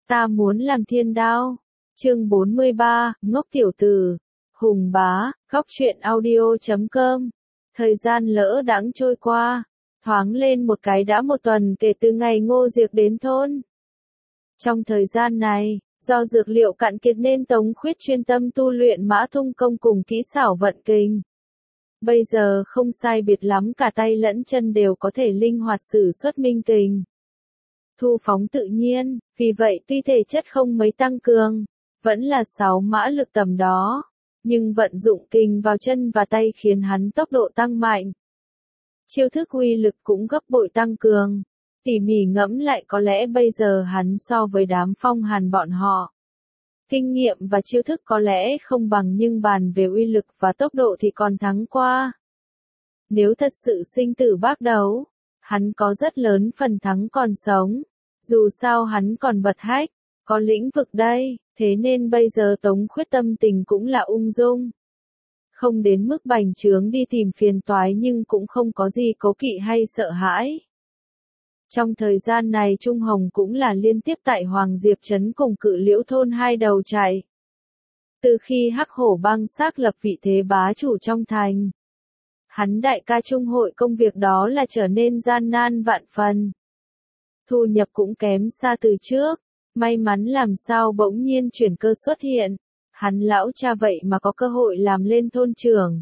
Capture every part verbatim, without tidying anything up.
Ta muốn làm thiên đao. Chương bốn mươi ba, ngốc tiểu tử. Hùng bá, góc truyện audio chấm com. Thời gian lỡ đãng trôi qua, thoáng lên một cái đã một tuần kể từ ngày Ngô Diệc đến thôn. Trong thời gian này, do dược liệu cạn kiệt nên Tống Khuyết chuyên tâm tu luyện mã tung công cùng kỹ xảo vận kình. Bây giờ không sai biệt lắm cả tay lẫn chân đều có thể linh hoạt sử xuất minh kình. Thu phóng tự nhiên, vì vậy tuy thể chất không mấy tăng cường, vẫn là sáu mã lực tầm đó, nhưng vận dụng kình vào chân và tay khiến hắn tốc độ tăng mạnh. Chiêu thức uy lực cũng gấp bội tăng cường, tỉ mỉ ngẫm lại có lẽ bây giờ hắn so với đám Phong Hàn bọn họ. Kinh nghiệm và chiêu thức có lẽ không bằng nhưng bàn về uy lực và tốc độ thì còn thắng qua. Nếu thật sự sinh tử bác đấu, hắn có rất lớn phần thắng còn sống. Dù sao hắn còn bật hách, có lĩnh vực đây, thế nên bây giờ Tống Khuyết tâm tình cũng là ung dung. Không đến mức bành trướng đi tìm phiền toái nhưng cũng không có gì cố kỵ hay sợ hãi. Trong thời gian này Trung Hồng cũng là liên tiếp tại Hoàng Diệp Trấn cùng Cự Liễu thôn hai đầu chạy. Từ khi Hắc Hổ Bang xác lập vị thế bá chủ trong thành, hắn đại ca Trung hội công việc đó là trở nên gian nan vạn phần. Thu nhập cũng kém xa từ trước, may mắn làm sao bỗng nhiên chuyển cơ xuất hiện, hắn lão cha vậy mà có cơ hội làm lên thôn trưởng.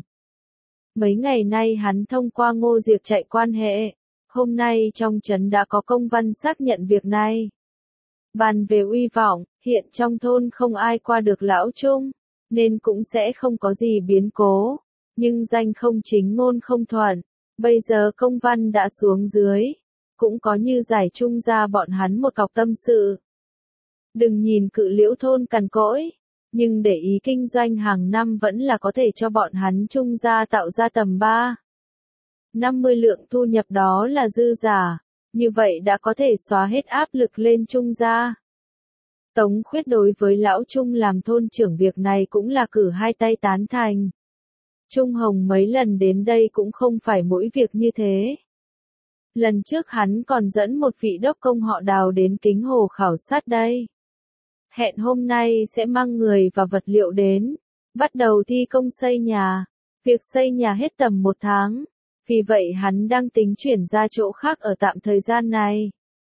Mấy ngày nay hắn thông qua Ngô Diệc chạy quan hệ, hôm nay trong trấn đã có công văn xác nhận việc này. Bàn về uy vọng, hiện trong thôn không ai qua được lão Trung, nên cũng sẽ không có gì biến cố, nhưng danh không chính ngôn không thuận, bây giờ công văn đã xuống dưới. Cũng có như giải trung ra bọn hắn một cọc tâm sự. Đừng nhìn Cự Liễu thôn cằn cỗi, nhưng để ý kinh doanh hàng năm vẫn là có thể cho bọn hắn trung ra tạo ra tầm ba. năm mươi lượng thu nhập đó là dư giả, như vậy đã có thể xóa hết áp lực lên trung gia. Tống Khuyết đối với lão Trung làm thôn trưởng việc này cũng là cử hai tay tán thành. Trung Hồng mấy lần đến đây cũng không phải mỗi việc như thế. Lần trước hắn còn dẫn một vị đốc công họ Đào đến Kính Hồ khảo sát đây. Hẹn hôm nay sẽ mang người và vật liệu đến, bắt đầu thi công xây nhà. Việc xây nhà hết tầm một tháng, vì vậy hắn đang tính chuyển ra chỗ khác ở tạm thời gian này.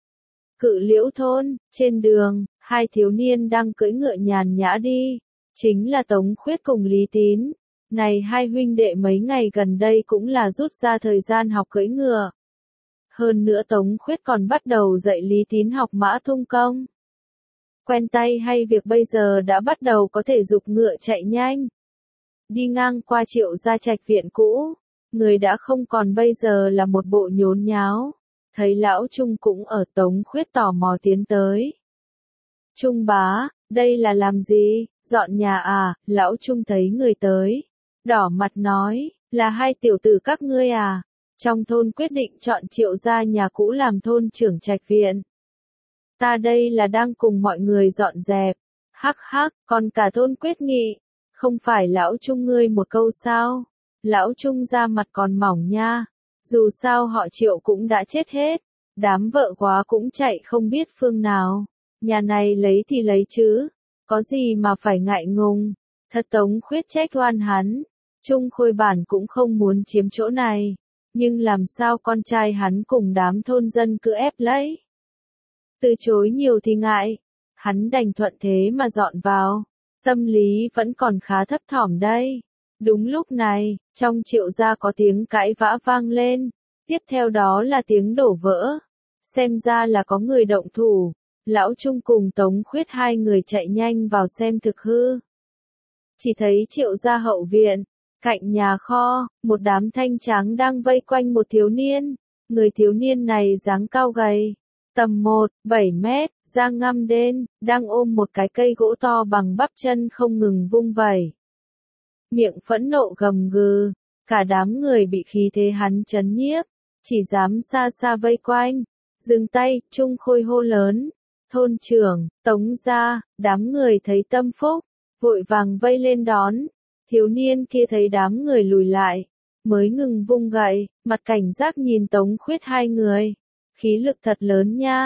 Cự Liễu thôn, trên đường, hai thiếu niên đang cưỡi ngựa nhàn nhã đi, chính là Tống Khuyết cùng Lý Tín. Này hai huynh đệ mấy ngày gần đây cũng là rút ra thời gian học cưỡi ngựa. Hơn nữa Tống Khuyết còn bắt đầu dạy Lý Tín học mã tung công. Quen tay hay việc bây giờ đã bắt đầu có thể giục ngựa chạy nhanh. Đi ngang qua Triệu gia trạch viện cũ, người đã không còn bây giờ là một bộ nhốn nháo. Thấy lão Trung cũng ở, Tống Khuyết tò mò tiến tới. Trung bá, đây là làm gì, dọn nhà à? Lão Trung thấy người tới, đỏ mặt nói, là hai tiểu tử các ngươi à? Trong thôn quyết định chọn Triệu gia nhà cũ làm thôn trưởng trạch viện. Ta đây là đang cùng mọi người dọn dẹp. Hắc hắc, còn cả thôn quyết nghị. Không phải lão Trung ngươi một câu sao? Lão Trung ra mặt còn mỏng nha. Dù sao họ Triệu cũng đã chết hết. Đám vợ quá cũng chạy không biết phương nào. Nhà này lấy thì lấy chứ. Có gì mà phải ngại ngùng. Thật Tống Khuyết trách oan hắn. Trung Khôi bản cũng không muốn chiếm chỗ này. Nhưng làm sao con trai hắn cùng đám thôn dân cứ ép lấy. Từ chối nhiều thì ngại. Hắn đành thuận thế mà dọn vào. Tâm lý vẫn còn khá thấp thỏm đây. Đúng lúc này, trong Triệu gia có tiếng cãi vã vang lên. Tiếp theo đó là tiếng đổ vỡ. Xem ra là có người động thủ. Lão Trung cùng Tống Khuyết hai người chạy nhanh vào xem thực hư. Chỉ thấy Triệu gia hậu viện. Cạnh nhà kho, một đám thanh tráng đang vây quanh một thiếu niên. Người thiếu niên này dáng cao gầy, tầm một, bảy mét, da ngăm đen, đang ôm một cái cây gỗ to bằng bắp chân không ngừng vung vẩy. Miệng phẫn nộ gầm gừ, cả đám người bị khí thế hắn chấn nhiếp, chỉ dám xa xa vây quanh. Dừng tay, Trung Khôi hô lớn, thôn trưởng, Tống gia, đám người thấy tâm phúc, vội vàng vây lên đón. Thiếu niên kia thấy đám người lùi lại, mới ngừng vung gậy, mặt cảnh giác nhìn Tống Khuyết hai người. Khí lực thật lớn nha,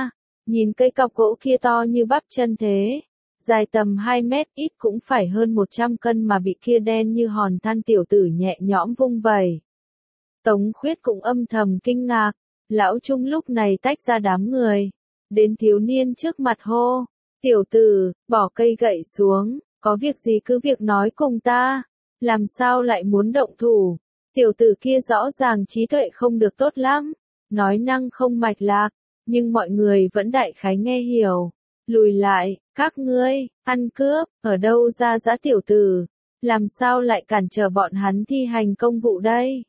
Nhìn cây cọc gỗ kia to như bắp chân thế, dài tầm hai mét, ít cũng phải hơn một trăm cân mà bị kia đen như hòn than tiểu tử nhẹ nhõm vung vẩy. Tống Khuyết cũng âm thầm kinh ngạc, lão Trung lúc này tách ra đám người, đến thiếu niên trước mặt hô, tiểu tử, bỏ cây gậy xuống, có việc gì cứ việc nói cùng ta, làm sao lại muốn động thủ, tiểu tử kia rõ ràng trí tuệ không được tốt lắm, nói năng không mạch lạc, nhưng mọi người vẫn đại khái nghe hiểu, lùi lại, các ngươi, ăn cướp, ở đâu ra dã tiểu tử, làm sao lại cản trở bọn hắn thi hành công vụ đây?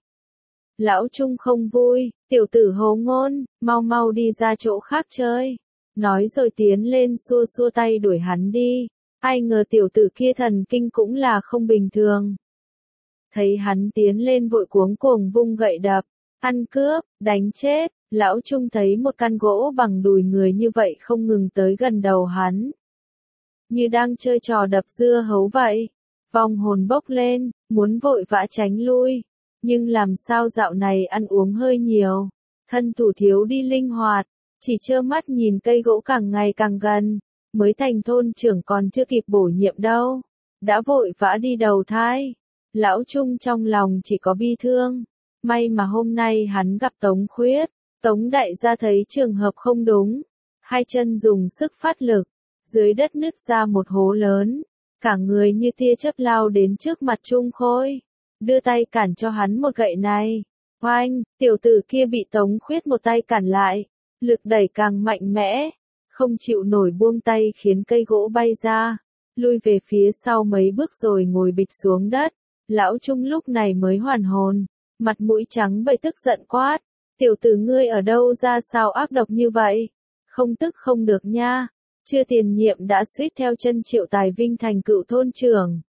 Lão Trung không vui, tiểu tử hố ngôn, mau mau đi ra chỗ khác chơi. Nói rồi tiến lên xua xua tay đuổi hắn đi. Ai ngờ tiểu tử kia thần kinh cũng là không bình thường. Thấy hắn tiến lên vội cuống cuồng vung gậy đập, ăn cướp, đánh chết. Lão Trung thấy một căn gỗ bằng đùi người như vậy không ngừng tới gần đầu hắn. Như đang chơi trò đập dưa hấu vậy. Vong hồn bốc lên, muốn vội vã tránh lui. Nhưng làm sao dạo này ăn uống hơi nhiều, thân thủ thiếu đi linh hoạt, chỉ trơ mắt nhìn cây gỗ càng ngày càng gần, mới thành thôn trưởng còn chưa kịp bổ nhiệm đâu, đã vội vã đi đầu thai. Lão Trung trong lòng chỉ có bi thương, may mà hôm nay hắn gặp Tống Khuyết, Tống đại gia thấy trường hợp không đúng, hai chân dùng sức phát lực, dưới đất nứt ra một hố lớn, cả người như tia chớp lao đến trước mặt Trung Khôi. Đưa tay cản cho hắn một gậy này. Oanh, tiểu tử kia bị Tống Khuyết một tay cản lại. Lực đẩy càng mạnh mẽ. Không chịu nổi buông tay khiến cây gỗ bay ra. Lui về phía sau mấy bước rồi ngồi bịch xuống đất. Lão Trung lúc này mới hoàn hồn. Mặt mũi trắng bệch tức giận quát. Tiểu tử ngươi ở đâu ra sao ác độc như vậy? Không tức không được nha. Chưa tiền nhiệm đã suýt theo chân Triệu Tài Vinh thành cựu thôn trưởng.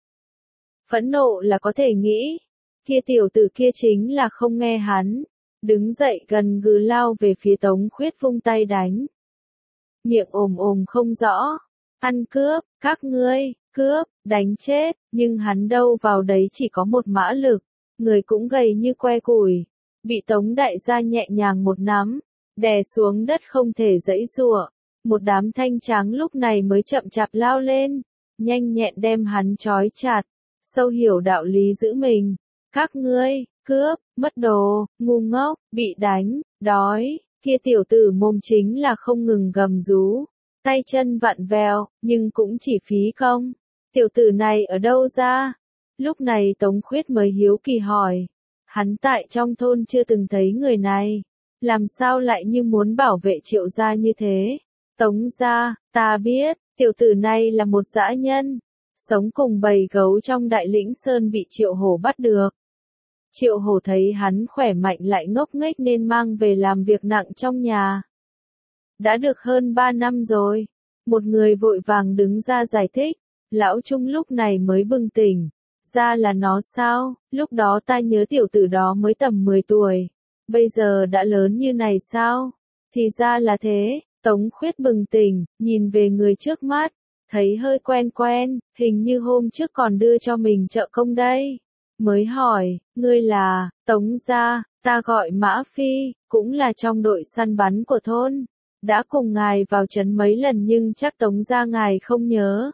Phẫn nộ là có thể nghĩ, kia tiểu tử kia chính là không nghe hắn, đứng dậy gần gừ lao về phía Tống Khuyết vung tay đánh. Miệng ồm ồm không rõ, ăn cướp, các ngươi, cướp, đánh chết, nhưng hắn đâu vào đấy chỉ có một mã lực, người cũng gầy như que củi, bị Tống đại gia nhẹ nhàng một nắm, đè xuống đất không thể giãy giụa, một đám thanh tráng lúc này mới chậm chạp lao lên, nhanh nhẹn đem hắn trói chặt. Sâu hiểu đạo lý giữ mình, các ngươi, cướp, mất đồ, ngu ngốc, bị đánh, đói, kia tiểu tử mồm chính là không ngừng gầm rú, tay chân vặn vẹo, nhưng cũng chỉ phí công, tiểu tử này ở đâu ra? Lúc này Tống Khuyết mới hiếu kỳ hỏi, hắn tại trong thôn chưa từng thấy người này, làm sao lại như muốn bảo vệ Triệu gia như thế? Tống gia, ta biết, tiểu tử này là một dã nhân. Sống cùng bầy gấu trong Đại Lĩnh Sơn bị Triệu Hổ bắt được. Triệu Hổ thấy hắn khỏe mạnh lại ngốc nghếch nên mang về làm việc nặng trong nhà. Đã được hơn ba năm rồi. Một người vội vàng đứng ra giải thích. Lão Trung lúc này mới bừng tỉnh. Ra là nó sao, lúc đó ta nhớ tiểu tử đó mới tầm mười tuổi. Bây giờ đã lớn như này sao? Thì ra là thế, Tống Khuyết bừng tỉnh, nhìn về người trước mắt. Thấy hơi quen quen, hình như hôm trước còn đưa cho mình trợ công đây. Mới hỏi, ngươi là, Tống gia, ta gọi Mã Phi, cũng là trong đội săn bắn của thôn. Đã cùng ngài vào trấn mấy lần nhưng chắc Tống gia ngài không nhớ.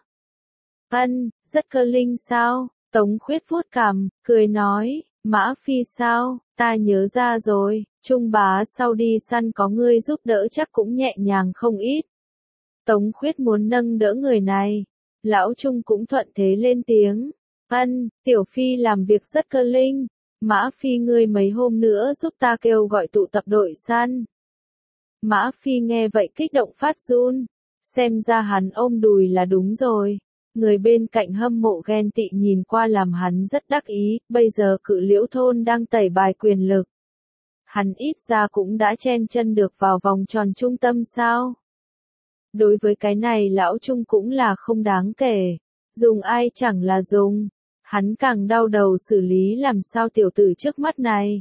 Ân, rất cơ linh sao? Tống Khuyết vuốt cằm, cười nói, Mã Phi sao, ta nhớ ra rồi, Trung bá sau đi săn có ngươi giúp đỡ chắc cũng nhẹ nhàng không ít. Tống Khuyết muốn nâng đỡ người này. Lão Trung cũng thuận thế lên tiếng. Ân, tiểu Phi làm việc rất cơ linh. Mã Phi ngươi mấy hôm nữa giúp ta kêu gọi tụ tập đội săn. Mã Phi nghe vậy kích động phát run. Xem ra hắn ôm đùi là đúng rồi. Người bên cạnh hâm mộ ghen tị nhìn qua làm hắn rất đắc ý. Bây giờ Cự Liễu thôn đang tẩy bài quyền lực. Hắn ít ra cũng đã chen chân được vào vòng tròn trung tâm sao? Đối với cái này lão Trung cũng là không đáng kể. Dùng ai chẳng là dùng. Hắn càng đau đầu xử lý làm sao tiểu tử trước mắt này.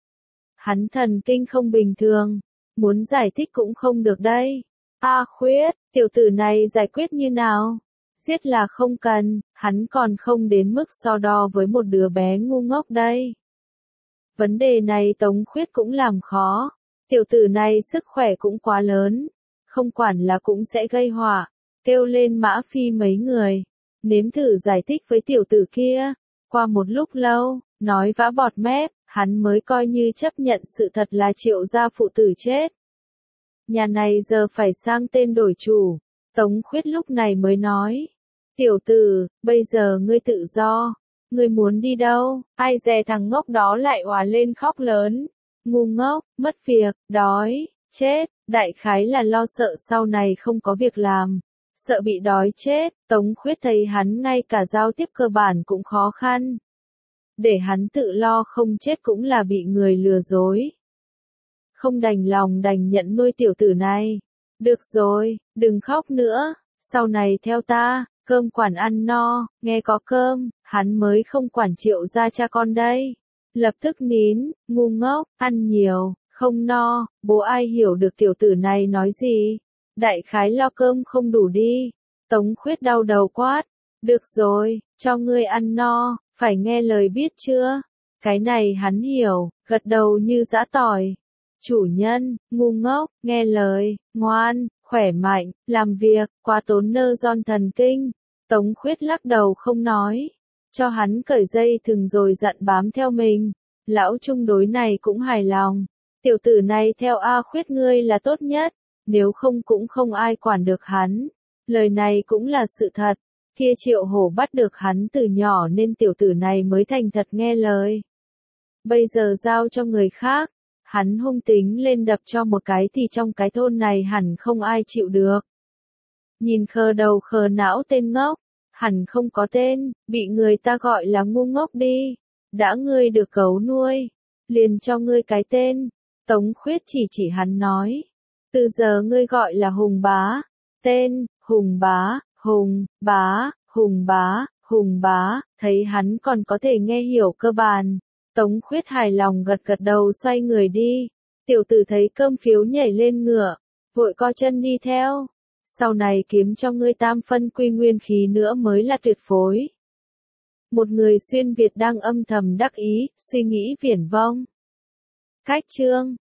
Hắn thần kinh không bình thường. Muốn giải thích cũng không được đây. A Khuyết, tiểu tử này giải quyết như nào? Giết là không cần, hắn còn không đến mức so đo với một đứa bé ngu ngốc đây. Vấn đề này Tống Khuyết cũng làm khó. Tiểu tử này sức khỏe cũng quá lớn. không quản là cũng sẽ gây họa, kêu lên Mã Phi mấy người, nếm thử giải thích với tiểu tử kia. Qua một lúc lâu, nói vã bọt mép, hắn mới coi như chấp nhận sự thật là Triệu gia phụ tử chết. Nhà này giờ phải sang tên đổi chủ, Tống Khuyết lúc này mới nói. Tiểu tử, bây giờ ngươi tự do, ngươi muốn đi đâu? Ai dè thằng ngốc đó lại òa lên khóc lớn. Ngu ngốc, mất việc, đói, chết, đại khái là lo sợ sau này không có việc làm, sợ bị đói chết. Tống Khuyết thấy hắn ngay cả giao tiếp cơ bản cũng khó khăn. Để hắn tự lo không chết cũng là bị người lừa dối. Không đành lòng đành nhận nuôi tiểu tử này. Được rồi, đừng khóc nữa, sau này theo ta, cơm quản ăn no, nghe có cơm, hắn mới không quản Triệu gia cha con đây. Lập tức nín, ngu ngốc, ăn nhiều, không no, bố ai hiểu được tiểu tử này nói gì. Đại khái lo cơm không đủ đi. Tống Khuyết đau đầu quát. Được rồi, cho ngươi ăn no, phải nghe lời biết chưa? Cái này hắn hiểu, gật đầu như giã tỏi. Chủ nhân, ngu ngốc, nghe lời, ngoan, khỏe mạnh, làm việc, quá tốn nơ giòn thần kinh. Tống Khuyết lắc đầu không nói. Cho hắn cởi dây thừng rồi dặn bám theo mình. Lão Trung đối này cũng hài lòng. Tiểu tử này theo A Khuyết ngươi là tốt nhất, nếu không cũng không ai quản được hắn. Lời này cũng là sự thật. Kia Triệu Hổ bắt được hắn từ nhỏ nên tiểu tử này mới thành thật nghe lời. Bây giờ giao cho người khác, hắn hung tính lên đập cho một cái thì trong cái thôn này hẳn không ai chịu được. Nhìn khờ đầu khờ não tên ngốc, hẳn không có tên, bị người ta gọi là ngu ngốc đi. Đã ngươi được gấu nuôi, liền cho ngươi cái tên. Tống Khuyết chỉ chỉ hắn nói. Từ giờ ngươi gọi là Hùng Bá. Tên, Hùng Bá, Hùng, Bá, Hùng Bá, Hùng Bá, thấy hắn còn có thể nghe hiểu cơ bản. Tống Khuyết hài lòng gật gật đầu xoay người đi. Tiểu tử thấy cơm phiếu nhảy lên ngựa, vội co chân đi theo. Sau này kiếm cho ngươi tam phân quy nguyên khí nữa mới là tuyệt phối. Một người xuyên Việt đang âm thầm đắc ý, suy nghĩ viển vông. Cách chương